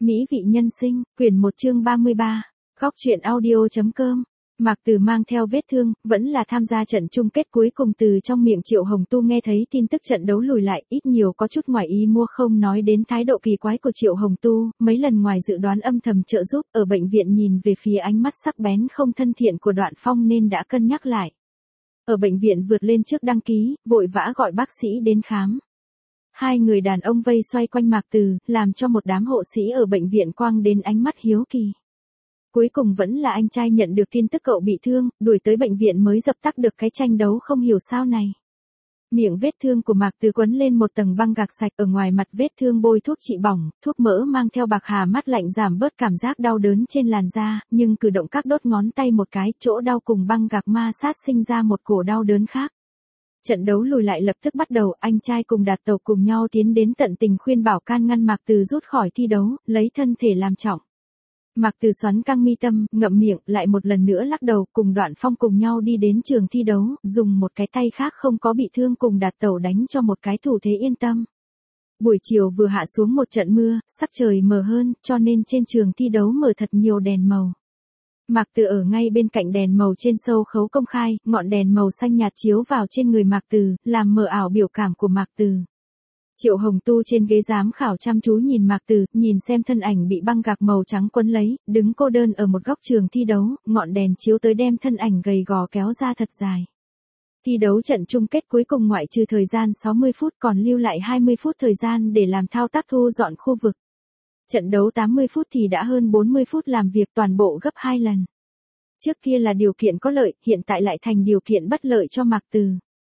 Mỹ vị nhân sinh, quyển 1 chương 33, góc truyện audio.com. Mạc Từ mang theo vết thương, vẫn là tham gia trận chung kết cuối cùng. Từ trong miệng Triệu Hồng Tu nghe thấy tin tức trận đấu lùi lại, ít nhiều có chút ngoài ý mua, không nói đến thái độ kỳ quái của Triệu Hồng Tu, mấy lần ngoài dự đoán âm thầm trợ giúp, ở bệnh viện nhìn về phía ánh mắt sắc bén không thân thiện của Đoạn Phong nên đã cân nhắc lại. Ở bệnh viện vượt lên trước đăng ký, vội vã gọi bác sĩ đến khám. Hai người đàn ông vây xoay quanh Mạc Từ, làm cho một đám hộ sĩ ở bệnh viện quang đến ánh mắt hiếu kỳ. Cuối cùng vẫn là anh trai nhận được tin tức cậu bị thương, đuổi tới bệnh viện mới dập tắt được cái tranh đấu không hiểu sao này. Miệng vết thương của Mạc Từ quấn lên một tầng băng gạc sạch, ở ngoài mặt vết thương bôi thuốc trị bỏng, thuốc mỡ mang theo bạc hà mát lạnh giảm bớt cảm giác đau đớn trên làn da, nhưng cử động các đốt ngón tay một cái, chỗ đau cùng băng gạc ma sát sinh ra một cổ đau đớn khác. Trận đấu lùi lại lập tức bắt đầu, anh trai cùng Đạt Tẩu cùng nhau tiến đến tận tình khuyên bảo can ngăn Mạc Từ rút khỏi thi đấu, lấy thân thể làm trọng. Mạc Từ xoắn căng mi tâm, ngậm miệng, lại một lần nữa lắc đầu, cùng Đoạn Phong cùng nhau đi đến trường thi đấu, dùng một cái tay khác không có bị thương cùng Đạt Tẩu đánh cho một cái thủ thế yên tâm. Buổi chiều vừa hạ xuống một trận mưa, sắc trời mờ hơn, cho nên trên trường thi đấu mở thật nhiều đèn màu. Mạc Từ ở ngay bên cạnh đèn màu trên sâu khấu công khai, ngọn đèn màu xanh nhạt chiếu vào trên người Mạc Từ, làm mờ ảo biểu cảm của Mạc Từ. Triệu Hồng Tu trên ghế giám khảo chăm chú nhìn Mạc Từ, nhìn xem thân ảnh bị băng gạc màu trắng quấn lấy, đứng cô đơn ở một góc trường thi đấu, ngọn đèn chiếu tới đem thân ảnh gầy gò kéo ra thật dài. Thi đấu trận chung kết cuối cùng ngoại trừ thời gian 60 phút còn lưu lại 20 phút thời gian để làm thao tác thu dọn khu vực. Trận đấu 80 phút thì đã hơn 40 phút làm việc toàn bộ gấp 2 lần. Trước kia là điều kiện có lợi, hiện tại lại thành điều kiện bất lợi cho Mạc Từ.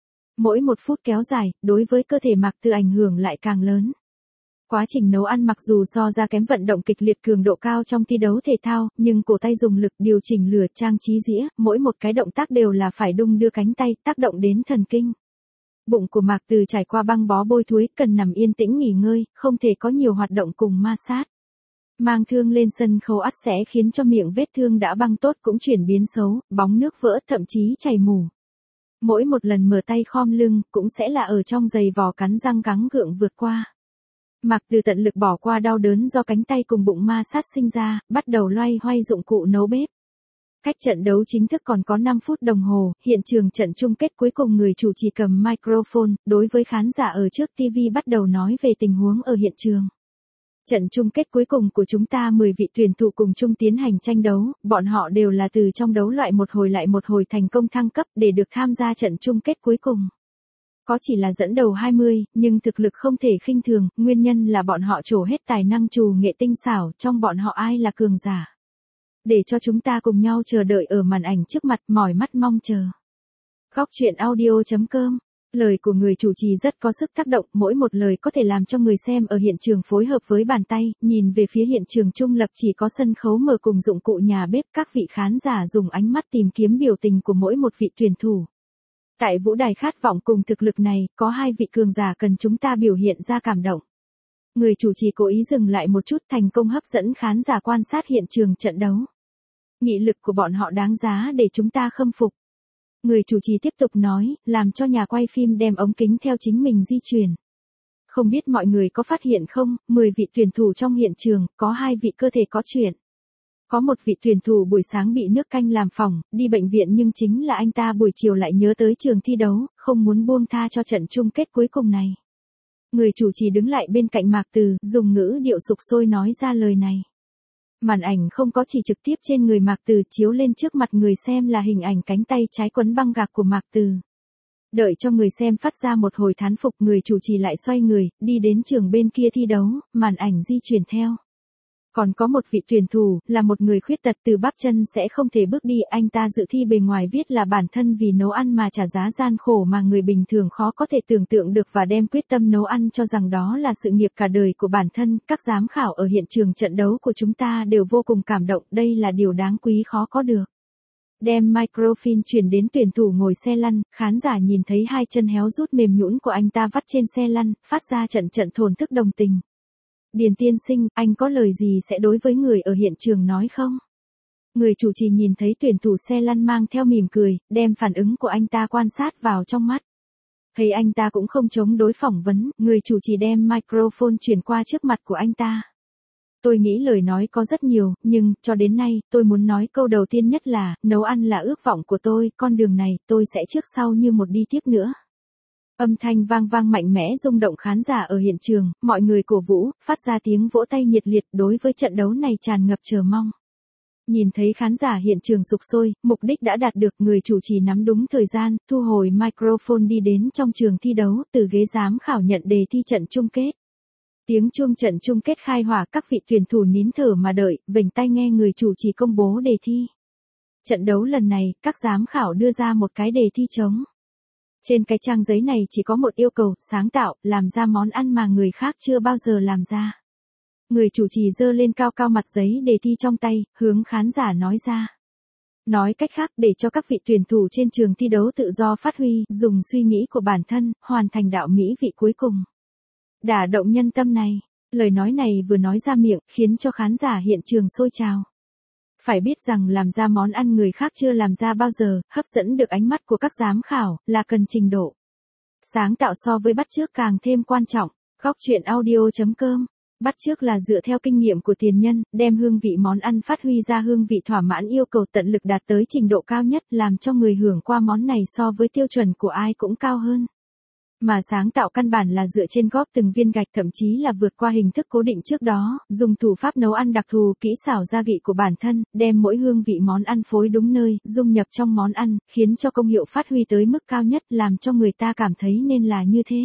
Mỗi một phút kéo dài, đối với cơ thể Mạc Từ ảnh hưởng lại càng lớn. Quá trình nấu ăn mặc dù so ra kém vận động kịch liệt cường độ cao trong thi đấu thể thao, nhưng cổ tay dùng lực điều chỉnh lửa trang trí dĩa, mỗi một cái động tác đều là phải đung đưa cánh tay, tác động đến thần kinh. Bụng của Mạc Từ trải qua băng bó bôi thối, cần nằm yên tĩnh nghỉ ngơi, không thể có nhiều hoạt động cùng ma sát. Mang thương lên sân khấu ắt sẽ khiến cho miệng vết thương đã băng tốt cũng chuyển biến xấu, bóng nước vỡ, thậm chí chảy mủ. Mỗi một lần mở tay khom lưng, cũng sẽ là ở trong giày vò cắn răng gắng gượng vượt qua. Mạc Từ tận lực bỏ qua đau đớn do cánh tay cùng bụng ma sát sinh ra, bắt đầu loay hoay dụng cụ nấu bếp. Cách trận đấu chính thức còn có 5 phút đồng hồ, hiện trường trận chung kết cuối cùng người chủ trì cầm microphone, đối với khán giả ở trước TV bắt đầu nói về tình huống ở hiện trường. Trận chung kết cuối cùng của chúng ta 10 vị tuyển thủ cùng chung tiến hành tranh đấu, bọn họ đều là từ trong đấu loại một hồi lại một hồi thành công thăng cấp để được tham gia trận chung kết cuối cùng. Có chỉ là dẫn đầu 20, nhưng thực lực không thể khinh thường, nguyên nhân là bọn họ trổ hết tài năng trù nghệ tinh xảo, trong bọn họ ai là cường giả. Để cho chúng ta cùng nhau chờ đợi ở màn ảnh trước mặt, mỏi mắt mong chờ. Góc truyện audio.com. Lời của người chủ trì rất có sức tác động, mỗi một lời có thể làm cho người xem ở hiện trường phối hợp với bàn tay, nhìn về phía hiện trường trung lập chỉ có sân khấu mở cùng dụng cụ nhà bếp, các vị khán giả dùng ánh mắt tìm kiếm biểu tình của mỗi một vị tuyển thủ. Tại vũ đài khát vọng cùng thực lực này, có 2 vị cường giả cần chúng ta biểu hiện ra cảm động. Người chủ trì cố ý dừng lại một chút, thành công hấp dẫn khán giả quan sát hiện trường trận đấu. Nghị lực của bọn họ đáng giá để chúng ta khâm phục. Người chủ trì tiếp tục nói, làm cho nhà quay phim đem ống kính theo chính mình di chuyển. Không biết mọi người có phát hiện không, 10 vị tuyển thủ trong hiện trường, có 2 vị cơ thể có chuyện. Có một vị tuyển thủ buổi sáng bị nước canh làm phỏng, đi bệnh viện nhưng chính là anh ta buổi chiều lại nhớ tới trường thi đấu, không muốn buông tha cho trận chung kết cuối cùng này. Người chủ trì đứng lại bên cạnh Mạc Từ, dùng ngữ điệu sục sôi nói ra lời này. Màn ảnh không có chỉ trực tiếp trên người Mạc Từ, chiếu lên trước mặt người xem là hình ảnh cánh tay trái quấn băng gạc của Mạc Từ. Đợi cho người xem phát ra một hồi thán phục, người chủ trì lại xoay người, đi đến trường bên kia thi đấu, màn ảnh di chuyển theo. Còn có một vị tuyển thủ, là một người khuyết tật từ bắp chân sẽ không thể bước đi, anh ta dự thi bề ngoài viết là bản thân vì nấu ăn mà trả giá gian khổ mà người bình thường khó có thể tưởng tượng được và đem quyết tâm nấu ăn cho rằng đó là sự nghiệp cả đời của bản thân. Các giám khảo ở hiện trường trận đấu của chúng ta đều vô cùng cảm động, đây là điều đáng quý khó có được. Đem microphone chuyển đến tuyển thủ ngồi xe lăn, khán giả nhìn thấy 2 chân héo rút mềm nhũn của anh ta vắt trên xe lăn, phát ra trận thổn thức đồng tình. Điền tiên sinh, anh có lời gì sẽ đối với người ở hiện trường nói không? Người chủ trì nhìn thấy tuyển thủ xe lăn mang theo mỉm cười, đem phản ứng của anh ta quan sát vào trong mắt. Thấy anh ta cũng không chống đối phỏng vấn, người chủ trì đem microphone chuyển qua trước mặt của anh ta. Tôi nghĩ lời nói có rất nhiều, nhưng, cho đến nay, tôi muốn nói câu đầu tiên nhất là, nấu ăn là ước vọng của tôi, con đường này, tôi sẽ trước sau như một đi tiếp nữa. Âm thanh vang vang mạnh mẽ rung động khán giả ở hiện trường, mọi người cổ vũ, phát ra tiếng vỗ tay nhiệt liệt đối với trận đấu này tràn ngập chờ mong. Nhìn thấy khán giả hiện trường sục sôi, mục đích đã đạt được, người chủ trì nắm đúng thời gian, thu hồi microphone đi đến trong trường thi đấu, từ ghế giám khảo nhận đề thi trận chung kết. Tiếng chuông trận chung kết khai hỏa, các vị tuyển thủ nín thở mà đợi, vểnh tai nghe người chủ trì công bố đề thi. Trận đấu lần này, các giám khảo đưa ra một cái đề thi trống. Trên cái trang giấy này chỉ có một yêu cầu, sáng tạo, làm ra món ăn mà người khác chưa bao giờ làm ra. Người chủ trì giơ lên cao cao mặt giấy đề thi trong tay, hướng khán giả nói ra. Nói cách khác, để cho các vị tuyển thủ trên trường thi đấu tự do phát huy, dùng suy nghĩ của bản thân, hoàn thành đạo mỹ vị cuối cùng. Đả động nhân tâm này, lời nói này vừa nói ra miệng, khiến cho khán giả hiện trường sôi trào. Phải biết rằng làm ra món ăn người khác chưa làm ra bao giờ, hấp dẫn được ánh mắt của các giám khảo, là cần trình độ. Sáng tạo so với bắt chước càng thêm quan trọng. Góc truyện audio.com. Bắt chước là dựa theo kinh nghiệm của tiền nhân, đem hương vị món ăn phát huy ra hương vị thỏa mãn yêu cầu tận lực đạt tới trình độ cao nhất, làm cho người hưởng qua món này so với tiêu chuẩn của ai cũng cao hơn. Mà sáng tạo căn bản là dựa trên góp từng viên gạch, thậm chí là vượt qua hình thức cố định trước đó, dùng thủ pháp nấu ăn đặc thù, kỹ xảo gia vị của bản thân, đem mỗi hương vị món ăn phối đúng nơi, dung nhập trong món ăn, khiến cho công hiệu phát huy tới mức cao nhất, làm cho người ta cảm thấy nên là như thế.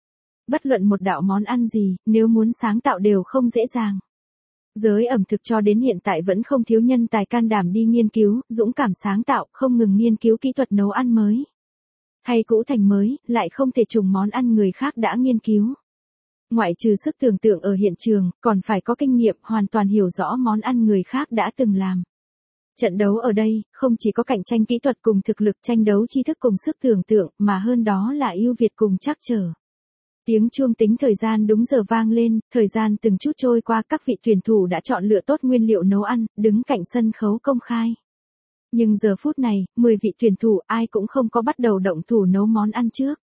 Bất luận một đạo món ăn gì, nếu muốn sáng tạo đều không dễ dàng. Giới ẩm thực cho đến hiện tại vẫn không thiếu nhân tài can đảm đi nghiên cứu, dũng cảm sáng tạo, không ngừng nghiên cứu kỹ thuật nấu ăn mới. Hay cũ thành mới, lại không thể trùng món ăn người khác đã nghiên cứu. Ngoại trừ sức tưởng tượng ở hiện trường, còn phải có kinh nghiệm, hoàn toàn hiểu rõ món ăn người khác đã từng làm. Trận đấu ở đây, không chỉ có cạnh tranh kỹ thuật cùng thực lực, tranh đấu tri thức cùng sức tưởng tượng, mà hơn đó là ưu việt cùng trắc trở. Tiếng chuông tính thời gian đúng giờ vang lên, thời gian từng chút trôi qua, các vị tuyển thủ đã chọn lựa tốt nguyên liệu nấu ăn, đứng cạnh sân khấu công khai. Nhưng giờ phút này, 10 vị tuyển thủ ai cũng không có bắt đầu động thủ nấu món ăn trước.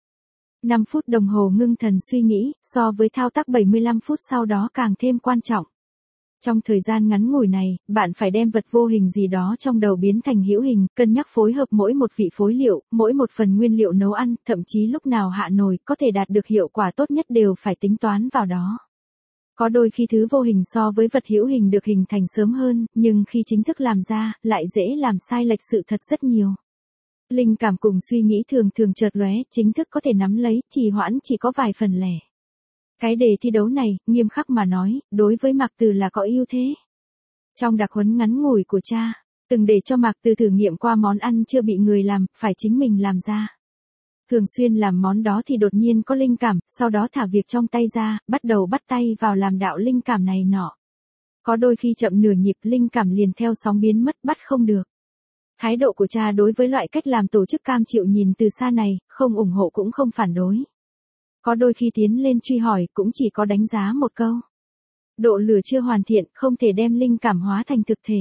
5 phút đồng hồ ngưng thần suy nghĩ, so với thao tác 75 phút sau đó càng thêm quan trọng. Trong thời gian ngắn ngủi này, bạn phải đem vật vô hình gì đó trong đầu biến thành hữu hình, cân nhắc phối hợp mỗi một vị phối liệu, mỗi một phần nguyên liệu nấu ăn, thậm chí lúc nào hạ nồi, có thể đạt được hiệu quả tốt nhất đều phải tính toán vào đó. Có đôi khi thứ vô hình so với vật hữu hình được hình thành sớm hơn, nhưng khi chính thức làm ra, lại dễ làm sai lệch sự thật rất nhiều. Linh cảm cùng suy nghĩ thường thường chợt lóe, chính thức có thể nắm lấy, trì hoãn chỉ có vài phần lẻ. Cái đề thi đấu này, nghiêm khắc mà nói, đối với Mạc Từ là có ưu thế. Trong đặc huấn ngắn ngủi của cha, từng để cho Mạc Từ thử nghiệm qua món ăn chưa bị người làm, phải chính mình làm ra. Thường xuyên làm món đó thì đột nhiên có linh cảm, sau đó thả việc trong tay ra, bắt đầu bắt tay vào làm đạo linh cảm này nọ. Có đôi khi chậm nửa nhịp, linh cảm liền theo sóng biến mất, bắt không được. Thái độ của cha đối với loại cách làm tổ chức cam chịu nhìn từ xa này, không ủng hộ cũng không phản đối. Có đôi khi tiến lên truy hỏi, cũng chỉ có đánh giá một câu. Độ lửa chưa hoàn thiện, không thể đem linh cảm hóa thành thực thể.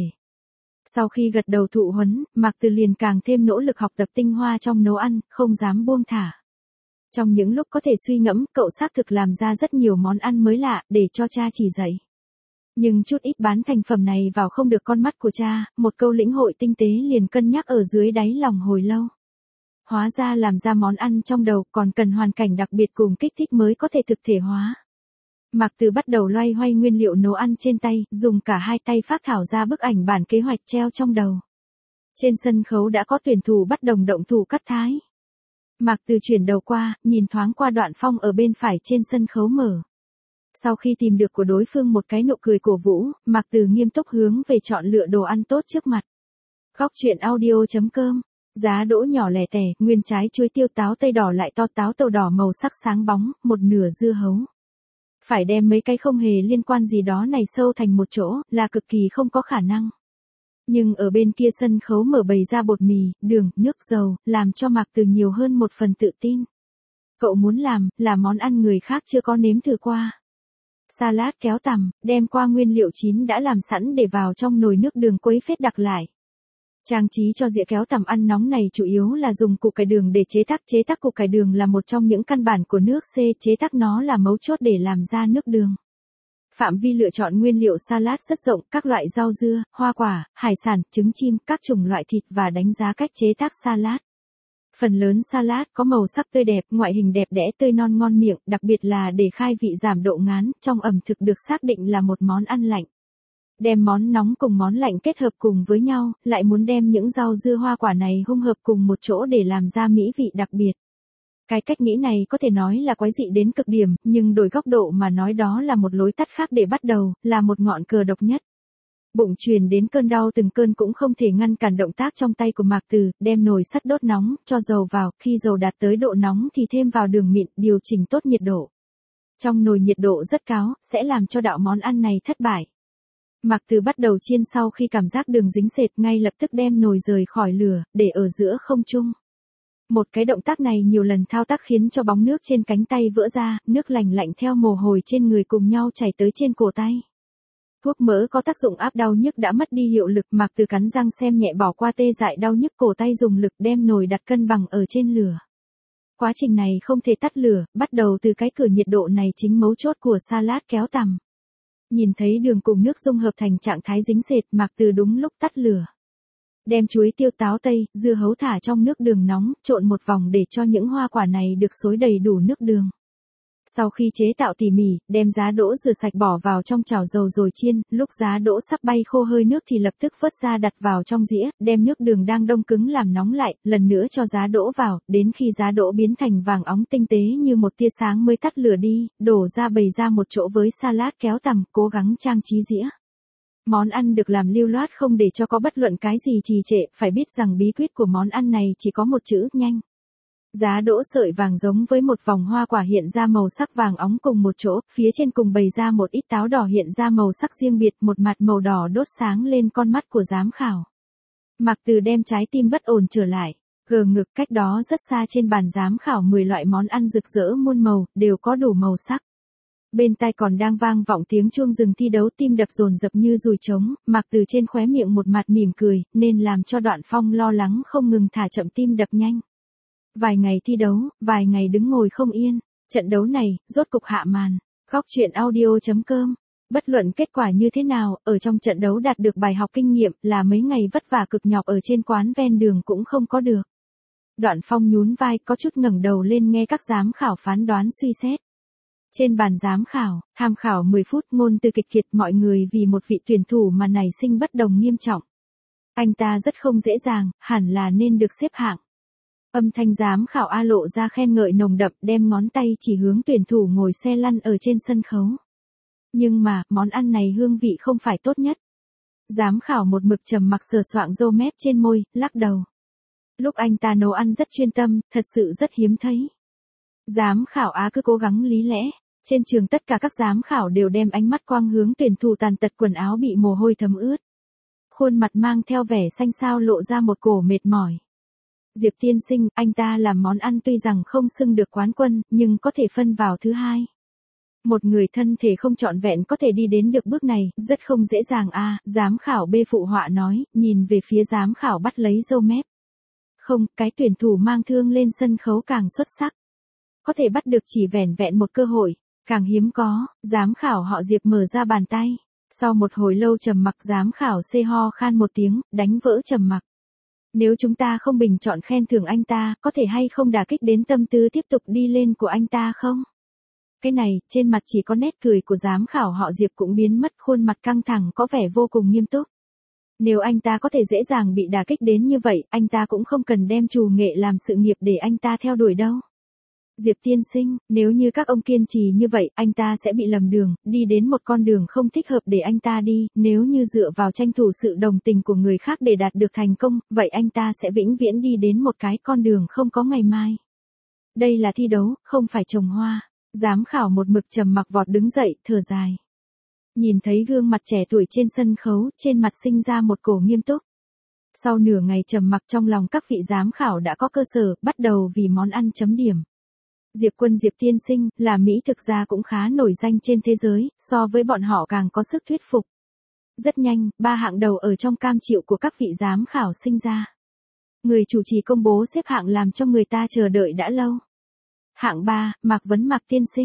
Sau khi gật đầu thụ huấn, Mạc Từ liền càng thêm nỗ lực học tập tinh hoa trong nấu ăn, không dám buông thả. Trong những lúc có thể suy ngẫm, cậu xác thực làm ra rất nhiều món ăn mới lạ, để cho cha chỉ dạy. Nhưng chút ít bán thành phẩm này vào không được con mắt của cha, một câu lĩnh hội tinh tế liền cân nhắc ở dưới đáy lòng hồi lâu. Hóa ra làm ra món ăn trong đầu còn cần hoàn cảnh đặc biệt cùng kích thích mới có thể thực thể hóa. Mạc Từ bắt đầu loay hoay nguyên liệu nấu ăn trên tay, dùng cả hai tay phác thảo ra bức ảnh bản kế hoạch treo trong đầu. Trên sân khấu đã có tuyển thủ bắt đầu động thủ cắt thái. Mạc Từ chuyển đầu qua, nhìn thoáng qua Đoạn Phong ở bên phải trên sân khấu mở. Sau khi tìm được của đối phương một cái nụ cười cổ vũ, Mạc Từ nghiêm túc hướng về chọn lựa đồ ăn tốt trước mặt. Góc truyện audio.com. Giá đỗ nhỏ lẻ tẻ, nguyên trái chuối tiêu, táo tây đỏ lại to, táo tàu đỏ màu sắc sáng bóng, một nửa dưa hấu. Phải đem mấy cái không hề liên quan gì đó này sâu thành một chỗ, là cực kỳ không có khả năng. Nhưng ở bên kia sân khấu mở bày ra bột mì, đường, nước, dầu, làm cho Mạc Từ nhiều hơn một phần tự tin. Cậu muốn làm, là món ăn người khác chưa có nếm thử qua. Salad kéo tằm, đem qua nguyên liệu chín đã làm sẵn để vào trong nồi nước đường quấy phết đặc lại. Trang trí cho dĩa kéo tằm ăn nóng này chủ yếu là dùng củ cải đường để chế tác củ cải đường là một trong những căn bản của nước C, chế tác nó là mấu chốt để làm ra nước đường. Phạm vi lựa chọn nguyên liệu salad rất rộng, các loại rau dưa, hoa quả, hải sản, trứng chim, các chủng loại thịt và đánh giá cách chế tác salad. Phần lớn salad có màu sắc tươi đẹp, ngoại hình đẹp đẽ tươi non ngon miệng, đặc biệt là để khai vị giảm độ ngán, trong ẩm thực được xác định là một món ăn lạnh. Đem món nóng cùng món lạnh kết hợp cùng với nhau, lại muốn đem những rau dưa hoa quả này hung hợp cùng một chỗ để làm ra mỹ vị đặc biệt. Cái cách nghĩ này có thể nói là quái dị đến cực điểm, nhưng đổi góc độ mà nói đó là một lối tắt khác để bắt đầu, là một ngọn cờ độc nhất. Bụng truyền đến cơn đau từng cơn cũng không thể ngăn cản động tác trong tay của Mạc Từ, đem nồi sắt đốt nóng, cho dầu vào, khi dầu đạt tới độ nóng thì thêm vào đường mịn, điều chỉnh tốt nhiệt độ. Trong nồi nhiệt độ rất cao, sẽ làm cho đạo món ăn này thất bại. Mạc Từ bắt đầu chiên sau khi cảm giác đường dính sệt, ngay lập tức đem nồi rời khỏi lửa, để ở giữa không trung. Một cái động tác này nhiều lần thao tác khiến cho bóng nước trên cánh tay vỡ ra, nước lạnh lạnh theo mồ hôi trên người cùng nhau chảy tới trên cổ tay. Thuốc mỡ có tác dụng áp đau nhức đã mất đi hiệu lực, Mạc Từ cắn răng xem nhẹ bỏ qua tê dại đau nhức cổ tay, dùng lực đem nồi đặt cân bằng ở trên lửa. Quá trình này không thể tắt lửa, bắt đầu từ cái cửa nhiệt độ này chính mấu chốt của salad kéo tằm. Nhìn thấy đường cùng nước dung hợp thành trạng thái dính sệt, Mạc Từ đúng lúc tắt lửa. Đem chuối tiêu táo tây, dưa hấu thả trong nước đường nóng, trộn một vòng để cho những hoa quả này được xối đầy đủ nước đường. Sau khi chế tạo tỉ mỉ, đem giá đỗ rửa sạch bỏ vào trong chảo dầu rồi chiên, lúc giá đỗ sắp bay khô hơi nước thì lập tức vớt ra đặt vào trong dĩa, đem nước đường đang đông cứng làm nóng lại, lần nữa cho giá đỗ vào, đến khi giá đỗ biến thành vàng óng tinh tế như một tia sáng mới tắt lửa đi, đổ ra bày ra một chỗ với salad kéo tằm, cố gắng trang trí dĩa. Món ăn được làm lưu loát không để cho có bất luận cái gì trì trệ, phải biết rằng bí quyết của món ăn này chỉ có một chữ: nhanh. Giá đỗ sợi vàng giống với một vòng hoa quả hiện ra màu sắc vàng óng cùng một chỗ, phía trên cùng bày ra một ít táo đỏ hiện ra màu sắc riêng biệt, một mặt màu đỏ đốt sáng lên con mắt của giám khảo. Mạc Từ đem trái tim bất ổn trở lại, gờ ngực, cách đó rất xa trên bàn giám khảo 10 loại món ăn rực rỡ muôn màu, đều có đủ màu sắc. Bên tai còn đang vang vọng tiếng chuông dừng thi đấu, tim đập dồn dập như dùi trống, Mạc Từ trên khóe miệng một mặt mỉm cười, nên làm cho Đoạn Phong lo lắng không ngừng thả chậm tim đập nhanh. Vài ngày thi đấu, vài ngày đứng ngồi không yên, trận đấu này, rốt cục hạ màn. Góc truyện audio.com. Bất luận kết quả như thế nào, ở trong trận đấu đạt được bài học kinh nghiệm là mấy ngày vất vả cực nhọc ở trên quán ven đường cũng không có được. Đoạn Phong nhún vai, có chút ngẩng đầu lên nghe các giám khảo phán đoán suy xét. Trên bàn giám khảo, tham khảo 10 phút, ngôn từ kịch kiệt, mọi người vì một vị tuyển thủ mà nảy sinh bất đồng nghiêm trọng. Anh ta rất không dễ dàng, hẳn là nên được xếp hạng. Âm thanh giám khảo A lộ ra khen ngợi nồng đậm, đem ngón tay chỉ hướng tuyển thủ ngồi xe lăn ở trên sân khấu. Nhưng mà, món ăn này hương vị không phải tốt nhất. Giám khảo một mực trầm mặc sờ soạng râu mép trên môi, lắc đầu. Lúc anh ta nấu ăn rất chuyên tâm, thật sự rất hiếm thấy. Giám khảo Á cứ cố gắng lý lẽ. Trên trường tất cả các giám khảo đều đem ánh mắt quang hướng tuyển thủ tàn tật, quần áo bị mồ hôi thấm ướt. Khuôn mặt mang theo vẻ xanh xao, lộ ra một cổ mệt mỏi. Diệp tiên sinh, anh ta làm món ăn tuy rằng không xưng được quán quân, nhưng có thể phân vào thứ hai. Một người thân thể không trọn vẹn có thể đi đến được bước này, rất không dễ dàng à, giám khảo B phụ họa nói, nhìn về phía giám khảo bắt lấy râu mép. Không, cái tuyển thủ mang thương lên sân khấu càng xuất sắc. Có thể bắt được chỉ vẻn vẹn một cơ hội, càng hiếm có. Giám khảo họ Diệp mở ra bàn tay. Sau một hồi lâu trầm mặc, giám khảo C ho khan một tiếng, đánh vỡ trầm mặc. Nếu chúng ta không bình chọn khen thưởng anh ta, có thể hay không đả kích đến tâm tư tiếp tục đi lên của anh ta không? Cái này, trên mặt chỉ có nét cười của giám khảo họ Diệp cũng biến mất, khuôn mặt căng thẳng có vẻ vô cùng nghiêm túc. Nếu anh ta có thể dễ dàng bị đả kích đến như vậy, anh ta cũng không cần đem trù nghệ làm sự nghiệp để anh ta theo đuổi đâu. Diệp tiên sinh, nếu như các ông kiên trì như vậy, anh ta sẽ bị lầm đường, đi đến một con đường không thích hợp để anh ta đi, nếu như dựa vào tranh thủ sự đồng tình của người khác để đạt được thành công, vậy anh ta sẽ vĩnh viễn đi đến một cái con đường không có ngày mai. Đây là thi đấu, không phải trồng hoa. Giám khảo một mực trầm mặc vọt đứng dậy, thở dài. Nhìn thấy gương mặt trẻ tuổi trên sân khấu, trên mặt sinh ra một cổ nghiêm túc. Sau nửa ngày trầm mặc, trong lòng các vị giám khảo đã có cơ sở, bắt đầu vì món ăn chấm điểm. Diệp Quân Diệp tiên sinh, là Mỹ thực ra cũng khá nổi danh trên thế giới, so với bọn họ càng có sức thuyết phục. Rất nhanh, 3 hạng đầu ở trong cam chịu của các vị giám khảo sinh ra. Người chủ trì công bố xếp hạng làm cho người ta chờ đợi đã lâu. Hạng 3, Mạc Vấn Mạc tiên sinh.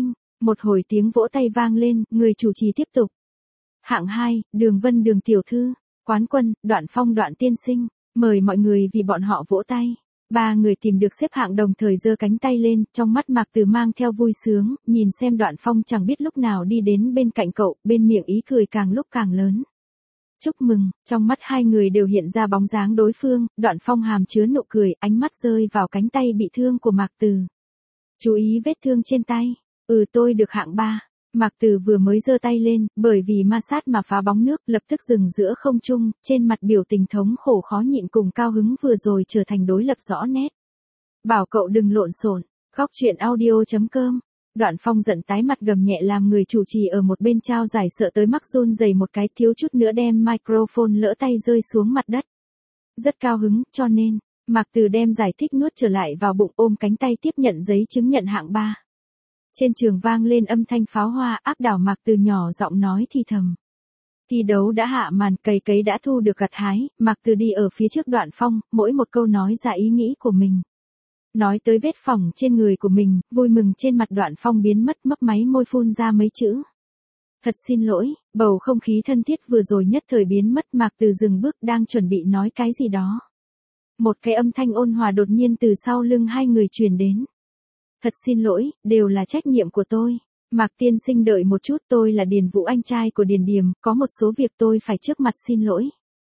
Một hồi tiếng vỗ tay vang lên, người chủ trì tiếp tục. Hạng 2, Đường Vân Đường tiểu thư, quán quân, Đoạn Phong Đoạn tiên sinh, mời mọi người vì bọn họ vỗ tay. Ba người tìm được xếp hạng đồng thời giơ cánh tay lên, trong mắt Mạc Từ mang theo vui sướng, nhìn xem Đoạn Phong chẳng biết lúc nào đi đến bên cạnh cậu, bên miệng ý cười càng lúc càng lớn. Chúc mừng, trong mắt hai người đều hiện ra bóng dáng đối phương, Đoạn Phong hàm chứa nụ cười, ánh mắt rơi vào cánh tay bị thương của Mạc Từ. Chú ý vết thương trên tay. Tôi được hạng 3. Mạc Từ vừa mới giơ tay lên, bởi vì ma sát mà phá bóng nước, lập tức dừng giữa không trung, trên mặt biểu tình thống khổ khó nhịn cùng cao hứng vừa rồi trở thành đối lập rõ nét. Bảo cậu đừng lộn xộn. Góc chuyện audio.com. Đoạn Phong giận tái mặt gầm nhẹ làm người chủ trì ở một bên trao giải sợ tới mắc run rẩy một cái, thiếu chút nữa đem microphone lỡ tay rơi xuống mặt đất. Rất cao hứng, cho nên, Mạc Từ đem giải thích nuốt trở lại vào bụng, ôm cánh tay tiếp nhận giấy chứng nhận hạng 3. Trên trường vang lên âm thanh pháo hoa, áp đảo Mạc Từ nhỏ giọng nói thì thầm. Thi đấu đã hạ màn, cày cấy đã thu được gặt hái, Mạc Từ đi ở phía trước Đoạn Phong, mỗi một câu nói ra ý nghĩ của mình. Nói tới vết phỏng trên người của mình, vui mừng trên mặt Đoạn Phong biến mất, mấp máy môi phun ra mấy chữ. Thật xin lỗi, bầu không khí thân thiết vừa rồi nhất thời biến mất, Mạc Từ dừng bước đang chuẩn bị nói cái gì đó. Một cái âm thanh ôn hòa đột nhiên từ sau lưng hai người truyền đến. Thật xin lỗi, đều là trách nhiệm của tôi. Mạc tiên sinh đợi một chút, tôi là Điền Vũ anh trai của Điền Điềm, có một số việc tôi phải trước mặt xin lỗi.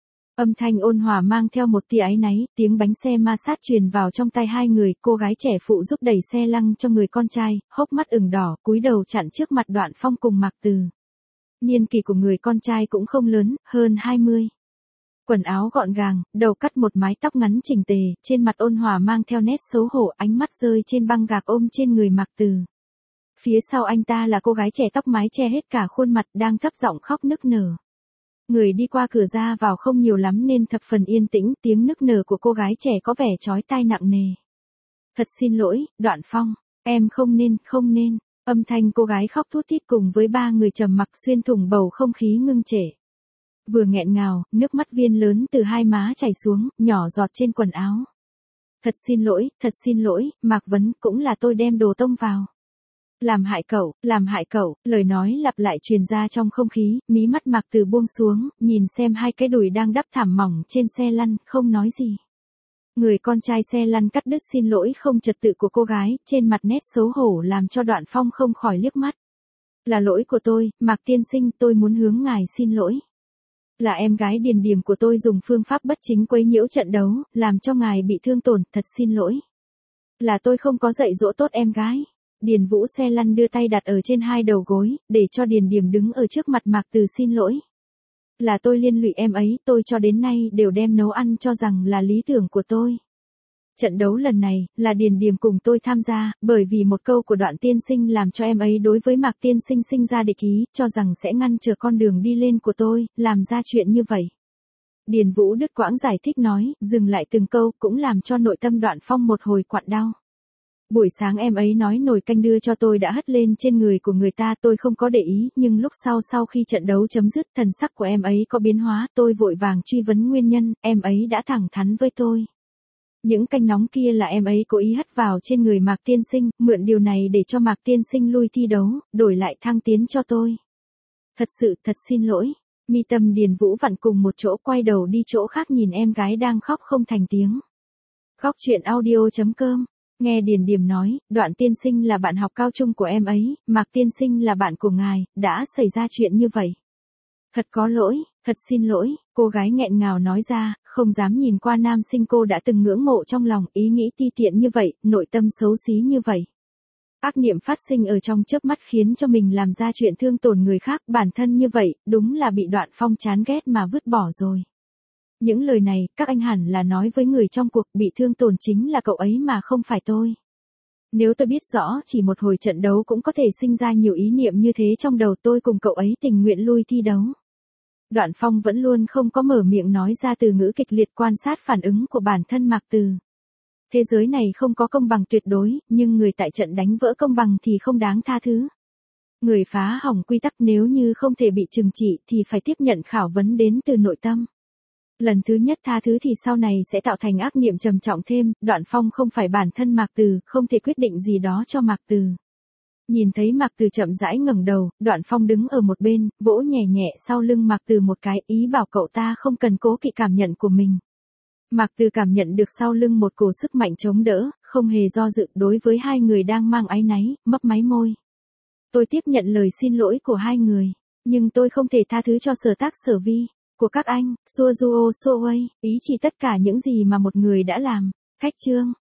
Âm thanh ôn hòa mang theo một tia áy náy, tiếng bánh xe ma sát truyền vào trong tai hai người, cô gái trẻ phụ giúp đẩy xe lăng cho người con trai, hốc mắt ửng đỏ, cúi đầu chặn trước mặt Đoạn Phong cùng Mạc Từ. Niên kỷ của người con trai cũng không lớn, hơn 20. Quần áo gọn gàng, đầu cắt một mái tóc ngắn chỉnh tề, trên mặt ôn hòa mang theo nét xấu hổ, ánh mắt rơi trên băng gạc ôm trên người Mạc Từ. Phía sau anh ta là cô gái trẻ tóc mái che hết cả khuôn mặt đang thấp giọng khóc nức nở. Người đi qua cửa ra vào không nhiều lắm nên thập phần yên tĩnh, tiếng nức nở của cô gái trẻ có vẻ chói tai nặng nề. Thật xin lỗi, Đoạn Phong, em không nên. Âm thanh cô gái khóc thút thít cùng với ba người trầm mặc xuyên thủng bầu không khí ngưng trệ. Vừa nghẹn ngào, nước mắt viên lớn từ hai má chảy xuống, nhỏ giọt trên quần áo. Thật xin lỗi, Mạc Vấn, cũng là tôi đem đồ tông vào. Làm hại cậu, lời nói lặp lại truyền ra trong không khí, mí mắt Mạc Từ buông xuống, nhìn xem hai cái đùi đang đắp thảm mỏng trên xe lăn, không nói gì. Người con trai xe lăn cắt đứt xin lỗi không trật tự của cô gái, trên mặt nét xấu hổ làm cho Đoạn Phong không khỏi liếc mắt. Là lỗi của tôi, Mạc tiên sinh, tôi muốn hướng ngài xin lỗi. Là em gái Điền Điềm của tôi dùng phương pháp bất chính quấy nhiễu trận đấu, làm cho ngài bị thương tổn, thật xin lỗi. Là tôi không có dạy dỗ tốt em gái. Điền Vũ xe lăn đưa tay đặt ở trên hai đầu gối, để cho Điền Điềm đứng ở trước mặt Mạc Từ xin lỗi. Là tôi liên lụy em ấy, tôi cho đến nay đều đem nấu ăn cho rằng là lý tưởng của tôi. Trận đấu lần này, là Điền Điềm cùng tôi tham gia, bởi vì một câu của Đoạn tiên sinh làm cho em ấy đối với Mạc tiên sinh sinh ra địch ý, cho rằng sẽ ngăn trở con đường đi lên của tôi, làm ra chuyện như vậy. Điền Vũ đứt quãng giải thích nói, dừng lại từng câu, cũng làm cho nội tâm Đoạn Phong một hồi quặn đau. Buổi sáng em ấy nói nồi canh đưa cho tôi đã hất lên trên người của người ta, tôi không có để ý, nhưng lúc sau khi trận đấu chấm dứt, thần sắc của em ấy có biến hóa, tôi vội vàng truy vấn nguyên nhân, em ấy đã thẳng thắn với tôi. Những canh nóng kia là em ấy cố ý hất vào trên người Mạc tiên sinh, mượn điều này để cho Mạc tiên sinh lui thi đấu, đổi lại thăng tiến cho tôi. Thật xin lỗi. Mi tâm Điền Vũ vặn cùng một chỗ, quay đầu đi chỗ khác nhìn em gái đang khóc không thành tiếng. Góc chuyện audio.com. Nghe Điền Điềm nói, Đoạn tiên sinh là bạn học cao trung của em ấy, Mạc tiên sinh là bạn của ngài, đã xảy ra chuyện như vậy. Thật có lỗi, thật xin lỗi, cô gái nghẹn ngào nói ra, không dám nhìn qua nam sinh cô đã từng ngưỡng mộ trong lòng, ý nghĩ ti tiện như vậy, nội tâm xấu xí như vậy. Ác niệm phát sinh ở trong chớp mắt khiến cho mình làm ra chuyện thương tổn người khác, bản thân như vậy, đúng là bị Đoạn Phong chán ghét mà vứt bỏ rồi. Những lời này, các anh hẳn là nói với người trong cuộc, bị thương tổn chính là cậu ấy mà không phải tôi. Nếu tôi biết rõ chỉ một hồi trận đấu cũng có thể sinh ra nhiều ý niệm như thế trong đầu, tôi cùng cậu ấy tình nguyện lui thi đấu. Đoạn Phong vẫn luôn không có mở miệng nói ra từ ngữ kịch liệt, quan sát phản ứng của bản thân Mạc Từ. Thế giới này không có công bằng tuyệt đối, nhưng người tại trận đánh vỡ công bằng thì không đáng tha thứ. Người phá hỏng quy tắc nếu như không thể bị trừng trị thì phải tiếp nhận khảo vấn đến từ nội tâm. Lần thứ nhất tha thứ thì sau này sẽ tạo thành ác niệm trầm trọng thêm, Đoạn Phong không phải bản thân Mạc Từ, không thể quyết định gì đó cho Mạc Từ. Nhìn thấy Mạc Từ chậm rãi ngẩng đầu, Đoạn Phong đứng ở một bên, vỗ nhẹ nhẹ sau lưng Mạc Từ một cái, ý bảo cậu ta không cần cố kỵ cảm nhận của mình. Mạc Từ cảm nhận được sau lưng một cổ sức mạnh chống đỡ, không hề do dự đối với hai người đang mang áy náy, mấp máy môi. Tôi tiếp nhận lời xin lỗi của hai người, nhưng tôi không thể tha thứ cho sở tác sở vi của các anh, Suozuo Soei, ý chỉ tất cả những gì mà một người đã làm. Khách trương,